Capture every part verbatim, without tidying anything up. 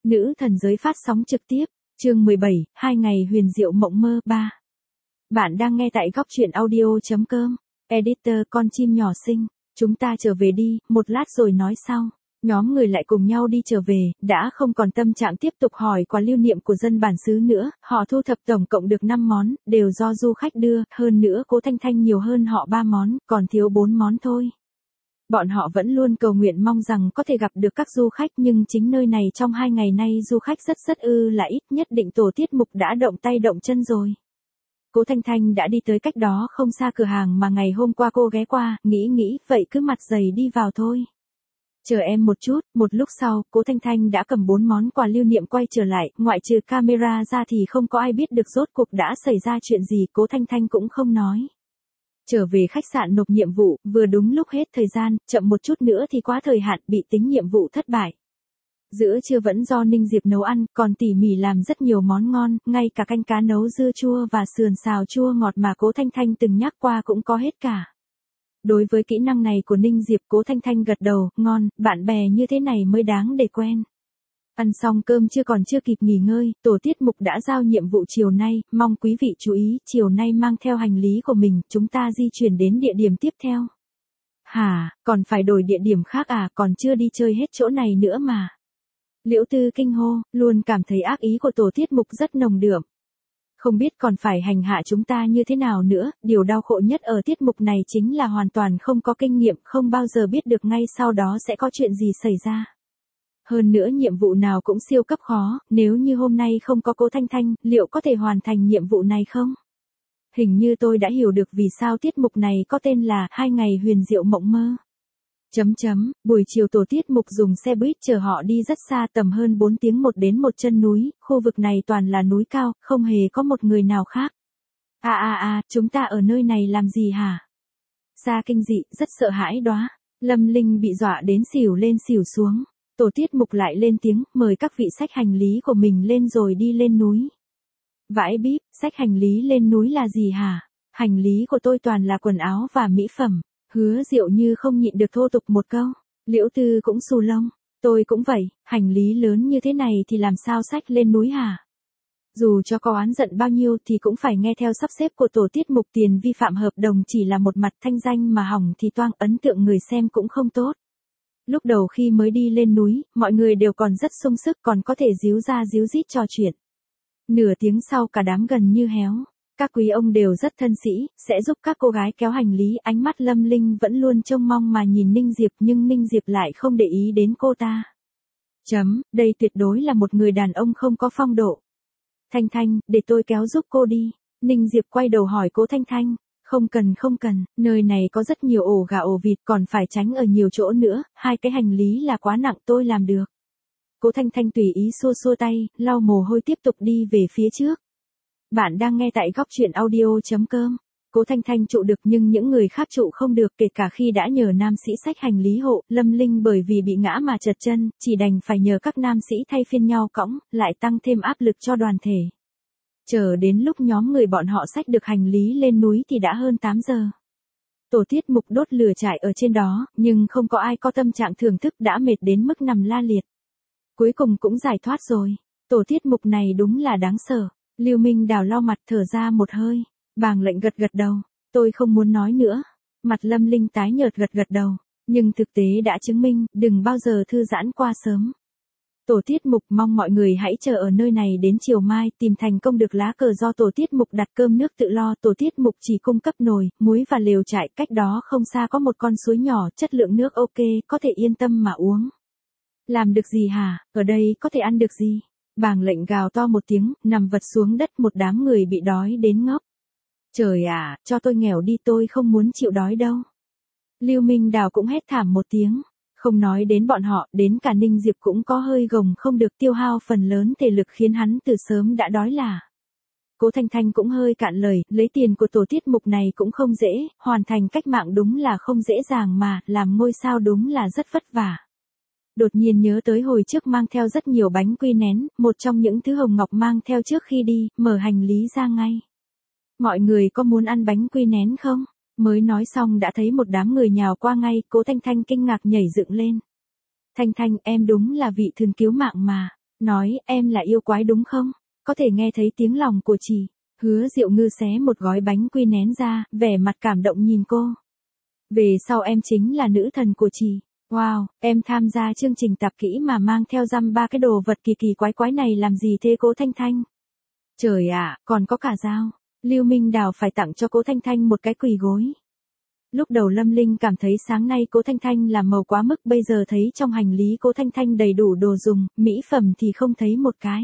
Nữ thần giới phát sóng trực tiếp, chương mười bảy, hai ngày huyền diệu mộng mơ ba. Bạn đang nghe tại góc truyện audio.com, editor con chim nhỏ xinh, chúng ta trở về đi, một lát rồi nói sau. Nhóm người lại cùng nhau đi trở về, đã không còn tâm trạng tiếp tục hỏi quà lưu niệm của dân bản xứ nữa, họ thu thập tổng cộng được năm món, đều do du khách đưa, hơn nữa Cố Thanh Thanh nhiều hơn họ ba món, còn thiếu bốn món thôi. Bọn họ vẫn luôn cầu nguyện mong rằng có thể gặp được các du khách, nhưng chính nơi này trong hai ngày nay du khách rất rất ư là ít, nhất định tổ tiết mục đã động tay động chân rồi. Cố Thanh Thanh đã đi tới cách đó không xa cửa hàng mà ngày hôm qua cô ghé qua, nghĩ nghĩ, vậy cứ mặt dày đi vào thôi. Chờ em một chút, một lúc sau, Cố Thanh Thanh đã cầm bốn món quà lưu niệm quay trở lại, ngoại trừ camera ra thì không có ai biết được rốt cuộc đã xảy ra chuyện gì, Cố Thanh Thanh cũng không nói. Trở về khách sạn nộp nhiệm vụ, vừa đúng lúc hết thời gian, chậm một chút nữa thì quá thời hạn, bị tính nhiệm vụ thất bại. Giữa trưa vẫn do Ninh Diệp nấu ăn, còn tỉ mỉ làm rất nhiều món ngon, ngay cả canh cá nấu dưa chua và sườn xào chua ngọt mà Cố Thanh Thanh từng nhắc qua cũng có hết cả. Đối với kỹ năng này của Ninh Diệp, Cố Thanh Thanh gật đầu, ngon, bạn bè như thế này mới đáng để quen. Ăn xong cơm chưa còn chưa kịp nghỉ ngơi, tổ tiết mục đã giao nhiệm vụ chiều nay, mong quý vị chú ý, chiều nay mang theo hành lý của mình, chúng ta di chuyển đến địa điểm tiếp theo. Hả, còn phải đổi địa điểm khác à, còn chưa đi chơi hết chỗ này nữa mà. Liễu Tư kinh hô, luôn cảm thấy ác ý của tổ tiết mục rất nồng đượm. Không biết còn phải hành hạ chúng ta như thế nào nữa, điều đau khổ nhất ở tiết mục này chính là hoàn toàn không có kinh nghiệm, không bao giờ biết được ngay sau đó sẽ có chuyện gì xảy ra. Hơn nữa nhiệm vụ nào cũng siêu cấp khó, nếu như hôm nay không có Cố Thanh Thanh, liệu có thể hoàn thành nhiệm vụ này không? Hình như tôi đã hiểu được vì sao tiết mục này có tên là Hai ngày huyền diệu mộng mơ. Chấm chấm, buổi chiều tổ tiết mục dùng xe buýt chở họ đi rất xa, tầm hơn bốn tiếng một đến một chân núi, khu vực này toàn là núi cao, không hề có một người nào khác. À à à, chúng ta ở nơi này làm gì hả? Xa kinh dị, rất sợ hãi đó. Lâm Linh bị dọa đến xỉu lên xỉu xuống. Tổ tiết mục lại lên tiếng, mời các vị xách hành lý của mình lên rồi đi lên núi. Vãi bíp, xách hành lý lên núi là gì hả? Hành lý của tôi toàn là quần áo và mỹ phẩm. Hứa Diệu như không nhịn được thô tục một câu. Liễu Tư cũng xù lông. Tôi cũng vậy, hành lý lớn như thế này thì làm sao xách lên núi hả? Dù cho có oán giận bao nhiêu thì cũng phải nghe theo sắp xếp của tổ tiết mục, tiền vi phạm hợp đồng chỉ là một mặt thanh danh mà hỏng thì toang, ấn tượng người xem cũng không tốt. Lúc đầu khi mới đi lên núi, mọi người đều còn rất sung sức, còn có thể díu ra díu dít trò chuyện. Nửa tiếng sau cả đám gần như héo. Các quý ông đều rất thân sĩ, sẽ giúp các cô gái kéo hành lý, ánh mắt Lâm Linh vẫn luôn trông mong mà nhìn Ninh Diệp, nhưng Ninh Diệp lại không để ý đến cô ta. Chấm, đây tuyệt đối là một người đàn ông không có phong độ. Thanh Thanh, để tôi kéo giúp cô đi. Ninh Diệp quay đầu hỏi Cố Thanh Thanh. Không cần không cần, nơi này có rất nhiều ổ gà ổ vịt, còn phải tránh ở nhiều chỗ nữa, hai cái hành lý là quá nặng, tôi làm được. Cố Thanh Thanh tùy ý xua xua tay, lau mồ hôi tiếp tục đi về phía trước. Bạn đang nghe tại góc truyện audio.com. Cố Thanh Thanh trụ được nhưng những người khác trụ không được, kể cả khi đã nhờ nam sĩ xách hành lý hộ, Lâm Linh bởi vì bị ngã mà trật chân, chỉ đành phải nhờ các nam sĩ thay phiên nhau cõng, lại tăng thêm áp lực cho đoàn thể. Chờ đến lúc nhóm người bọn họ xách được hành lý lên núi thì đã hơn tám giờ. Tổ tiết mục đốt lửa trại ở trên đó, nhưng không có ai có tâm trạng thưởng thức, đã mệt đến mức nằm la liệt. Cuối cùng cũng giải thoát rồi. Tổ tiết mục này đúng là đáng sợ. Lưu Minh Đào lau mặt thở ra một hơi. Bàng Lệnh gật gật đầu. Tôi không muốn nói nữa. Mặt Lâm Linh tái nhợt gật gật đầu. Nhưng thực tế đã chứng minh, đừng bao giờ thư giãn qua sớm. Tổ tiết mục mong mọi người hãy chờ ở nơi này đến chiều mai, tìm thành công được lá cờ do tổ tiết mục đặt, cơm nước tự lo. Tổ tiết mục chỉ cung cấp nồi, muối và lều trại, cách đó không xa có một con suối nhỏ, chất lượng nước ok, có thể yên tâm mà uống. Làm được gì hả, ở đây có thể ăn được gì? Bàng Lệnh gào to một tiếng, nằm vật xuống đất, một đám người bị đói đến ngốc. Trời ạ, cho tôi nghèo đi, tôi không muốn chịu đói đâu. Lưu Minh Đào cũng hét thảm một tiếng. Không nói đến bọn họ, đến cả Ninh Diệp cũng có hơi gồng không được, tiêu hao phần lớn thể lực khiến hắn từ sớm đã đói là. Cố Thanh Thanh cũng hơi cạn lời, lấy tiền của tổ tiết mục này cũng không dễ, hoàn thành cách mạng đúng là không dễ dàng mà, làm ngôi sao đúng là rất vất vả. Đột nhiên nhớ tới hồi trước mang theo rất nhiều bánh quy nén, một trong những thứ Hồng Ngọc mang theo trước khi đi, mở hành lý ra ngay. Mọi người có muốn ăn bánh quy nén không? Mới nói xong đã thấy một đám người nhào qua ngay, Cố Thanh Thanh kinh ngạc nhảy dựng lên. Thanh Thanh, em đúng là vị thần cứu mạng mà. Nói, em là yêu quái đúng không? Có thể nghe thấy tiếng lòng của chị. Hứa Diệu Ngư xé một gói bánh quy nén ra, vẻ mặt cảm động nhìn cô. Về sau em chính là nữ thần của chị. Wow, em tham gia chương trình tạp kỹ mà mang theo dăm ba cái đồ vật kỳ kỳ quái quái này làm gì thế Cố Thanh Thanh? Trời ạ, còn có cả dao. Lưu Minh Đào phải tặng cho Cố Thanh Thanh một cái quỳ gối. Lúc đầu Lâm Linh cảm thấy sáng nay Cố Thanh Thanh làm màu quá mức, bây giờ thấy trong hành lý Cố Thanh Thanh đầy đủ đồ dùng, mỹ phẩm thì không thấy một cái.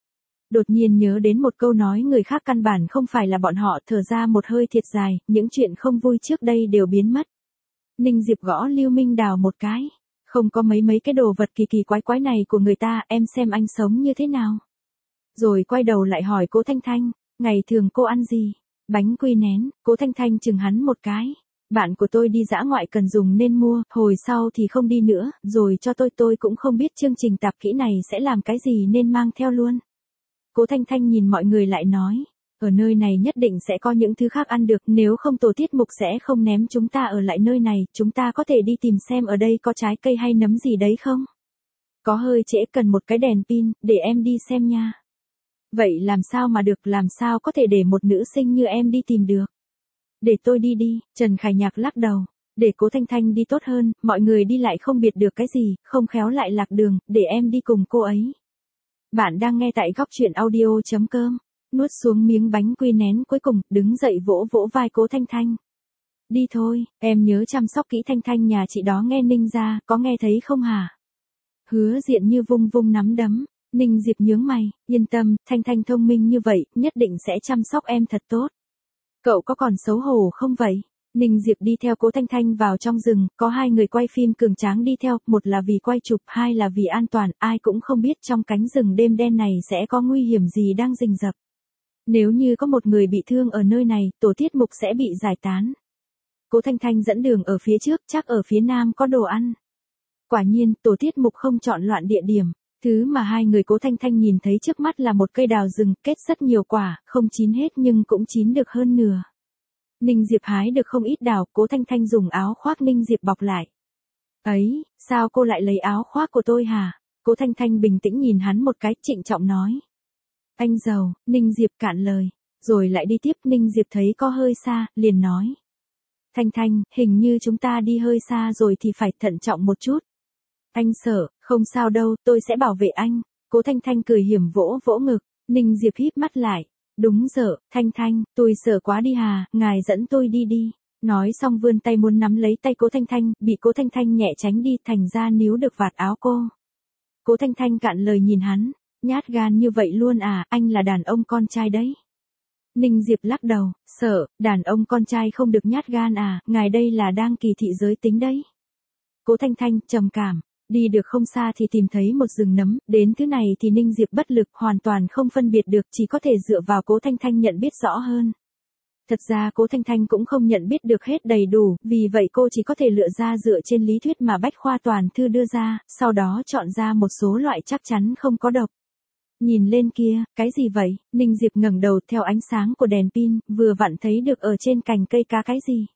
Đột nhiên nhớ đến một câu nói người khác căn bản không phải là bọn họ, thở ra một hơi thiệt dài, những chuyện không vui trước đây đều biến mất. Ninh Diệp gõ Lưu Minh Đào một cái. Không có mấy mấy cái đồ vật kỳ kỳ quái quái này của người ta, em xem anh sống như thế nào. Rồi quay đầu lại hỏi Cố Thanh Thanh, ngày thường cô ăn gì? Bánh quy nén. Cố Thanh Thanh chừng hắn một cái. Bạn của tôi đi dã ngoại cần dùng nên mua, hồi sau thì không đi nữa, rồi cho tôi tôi cũng không biết chương trình tạp kỹ này sẽ làm cái gì nên mang theo luôn. Cố Thanh Thanh nhìn mọi người lại nói, ở nơi này nhất định sẽ có những thứ khác ăn được, nếu không tổ tiết mục sẽ không ném chúng ta ở lại nơi này, chúng ta có thể đi tìm xem ở đây có trái cây hay nấm gì đấy không? Có hơi trễ, cần một cái đèn pin, để em đi xem nha. Vậy làm sao mà được, làm sao có thể để một nữ sinh như em đi tìm được? Để tôi đi đi, Trần Khải Nhạc lắc đầu. Để Cố Thanh Thanh đi tốt hơn, mọi người đi lại không biệt được cái gì, không khéo lại lạc đường, để em đi cùng cô ấy. Bạn đang nghe tại góc truyện audio.com. Nuốt xuống miếng bánh quy nén cuối cùng, đứng dậy vỗ vỗ vai Cố Thanh Thanh. Đi thôi, em nhớ chăm sóc kỹ Thanh Thanh nhà chị đó nghe Ninh ra, có nghe thấy không hả? Hứa Diện Như vung vung nắm đấm. Ninh Diệp nhướng mày, yên tâm, Thanh Thanh thông minh như vậy, nhất định sẽ chăm sóc em thật tốt. Cậu có còn xấu hổ không vậy? Ninh Diệp đi theo Cố Thanh Thanh vào trong rừng, có hai người quay phim cường tráng đi theo, một là vì quay chụp, hai là vì an toàn, ai cũng không biết trong cánh rừng đêm đen này sẽ có nguy hiểm gì đang rình rập. Nếu như có một người bị thương ở nơi này, tổ tiết mục sẽ bị giải tán. Cố Thanh Thanh dẫn đường ở phía trước, chắc ở phía nam có đồ ăn. Quả nhiên, tổ tiết mục không chọn loạn địa điểm. Thứ mà hai người Cố Thanh Thanh nhìn thấy trước mắt là một cây đào rừng, kết rất nhiều quả, không chín hết nhưng cũng chín được hơn nửa. Ninh Diệp hái được không ít đào, Cố Thanh Thanh dùng áo khoác Ninh Diệp bọc lại. Ấy, sao cô lại lấy áo khoác của tôi hả? Cố Thanh Thanh bình tĩnh nhìn hắn một cái, trịnh trọng nói. Anh giàu, Ninh Diệp cạn lời, rồi lại đi tiếp. Ninh Diệp thấy có hơi xa, liền nói. Thanh Thanh, hình như chúng ta đi hơi xa rồi thì phải thận trọng một chút. Anh sợ, không sao đâu, tôi sẽ bảo vệ anh. Cố Thanh Thanh cười hiểm vỗ vỗ ngực, Ninh Diệp híp mắt lại. Đúng giờ, Thanh Thanh, tôi sợ quá đi hà, ngài dẫn tôi đi đi. Nói xong vươn tay muốn nắm lấy tay Cố Thanh Thanh, bị Cố Thanh Thanh nhẹ tránh đi, thành ra níu được vạt áo cô. Cố Thanh Thanh cạn lời nhìn hắn, nhát gan như vậy luôn à, anh là đàn ông con trai đấy. Ninh Diệp lắc đầu, sợ, đàn ông con trai không được nhát gan à, ngài đây là đang kỳ thị giới tính đấy. Cố Thanh Thanh, trầm cảm. Đi được không xa thì tìm thấy một rừng nấm, đến thứ này thì Ninh Diệp bất lực, hoàn toàn không phân biệt được, chỉ có thể dựa vào Cố Thanh Thanh nhận biết rõ hơn. Thật ra Cố Thanh Thanh cũng không nhận biết được hết đầy đủ, vì vậy cô chỉ có thể lựa ra dựa trên lý thuyết mà Bách Khoa Toàn Thư đưa ra, sau đó chọn ra một số loại chắc chắn không có độc. Nhìn lên kia, cái gì vậy? Ninh Diệp ngẩng đầu theo ánh sáng của đèn pin, vừa vặn thấy được ở trên cành cây cá cái gì.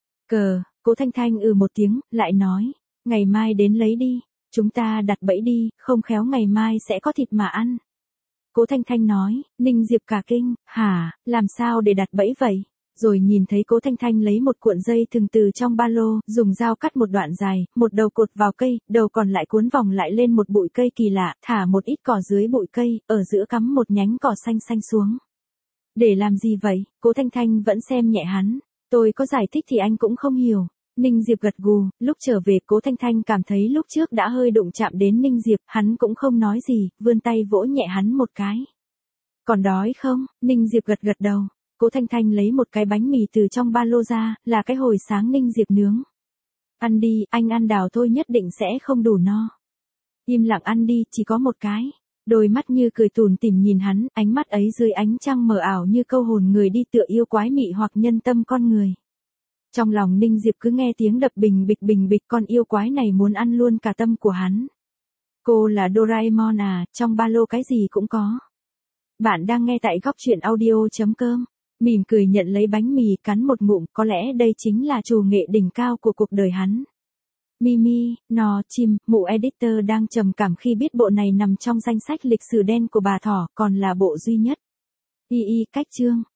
Cờ, Cố Thanh Thanh ừ một tiếng, lại nói. Ngày mai đến lấy đi, chúng ta đặt bẫy đi, không khéo ngày mai sẽ có thịt mà ăn. Cố Thanh Thanh nói, Ninh Diệp cả kinh, hả, làm sao để đặt bẫy vậy? Rồi nhìn thấy Cố Thanh Thanh lấy một cuộn dây thừng từ trong ba lô, dùng dao cắt một đoạn dài, một đầu cột vào cây, đầu còn lại cuốn vòng lại lên một bụi cây kỳ lạ, thả một ít cỏ dưới bụi cây, ở giữa cắm một nhánh cỏ xanh xanh xuống. Để làm gì vậy? Cố Thanh Thanh vẫn xem nhẹ hắn, tôi có giải thích thì anh cũng không hiểu. Ninh Diệp gật gù, lúc trở về Cố Thanh Thanh cảm thấy lúc trước đã hơi đụng chạm đến Ninh Diệp, hắn cũng không nói gì, vươn tay vỗ nhẹ hắn một cái. Còn đói không? Ninh Diệp gật gật đầu. Cố Thanh Thanh lấy một cái bánh mì từ trong ba lô ra, là cái hồi sáng Ninh Diệp nướng. Ăn đi, anh ăn đào thôi nhất định sẽ không đủ no. Im lặng ăn đi, chỉ có một cái. Đôi mắt như cười tủm tỉm nhìn hắn, ánh mắt ấy dưới ánh trăng mờ ảo như câu hồn người đi tựa yêu quái mị hoặc nhân tâm con người. Trong lòng Ninh Diệp cứ nghe tiếng đập bình bịch bình bịch, con yêu quái này muốn ăn luôn cả tâm của hắn. Cô là Doraemon à, trong ba lô cái gì cũng có. Bạn đang nghe tại góc truyện audio.com. Mỉm cười nhận lấy bánh mì, cắn một ngụm, có lẽ đây chính là trù nghệ đỉnh cao của cuộc đời hắn. Mimi, no, chim, mụ editor đang trầm cảm khi biết bộ này nằm trong danh sách lịch sử đen của bà thỏ, còn là bộ duy nhất. Y y cách chương.